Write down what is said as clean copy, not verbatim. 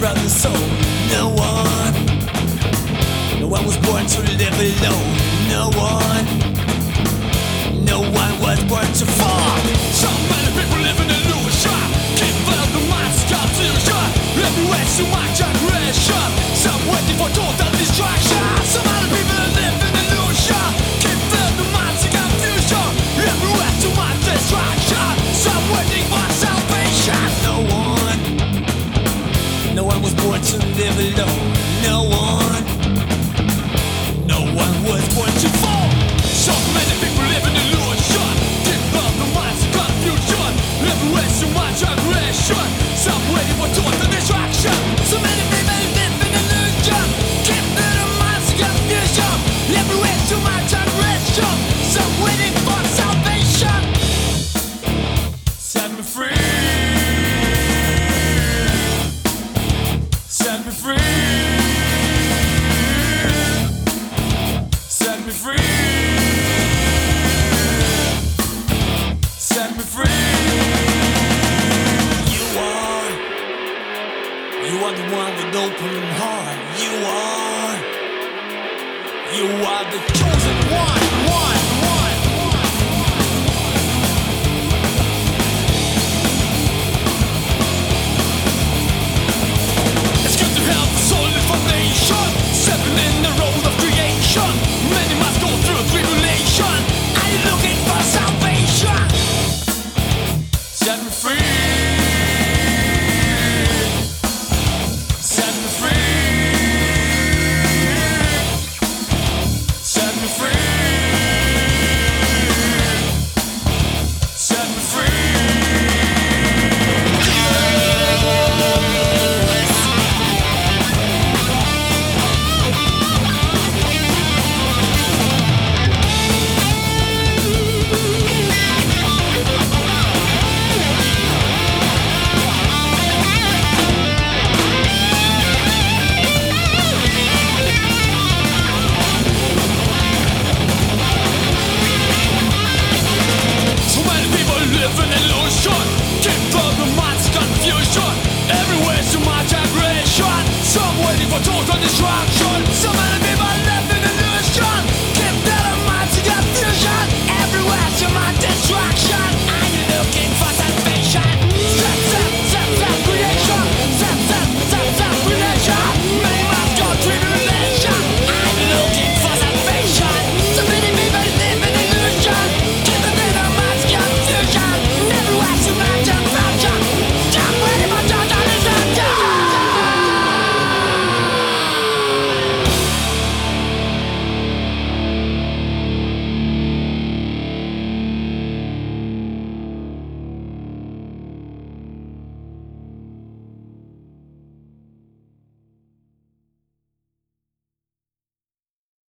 brother soul. No one, no one was born to live alone. No one, no one was born to fall. So many people live in illusion. Keep out the mind's confusion. Everywhere so much aggression. Some waiting for total destruction. So many people live in illusion. Keep out the mind's confusion. Everywhere so much destruction. Some waiting for salvation. No one was born to live alone. No one was born to fall. So many people live in illusion. Keep out the mind's confusion. Everywhere so much aggression. Some waiting for total destruction. So many people live in illusion. Keep out the mind's confusion. Everywhere so much aggression. Some waiting for salvation. Set me free. Set me free. Set me free. Set me free. You are the one with open heart. You are the chosen one.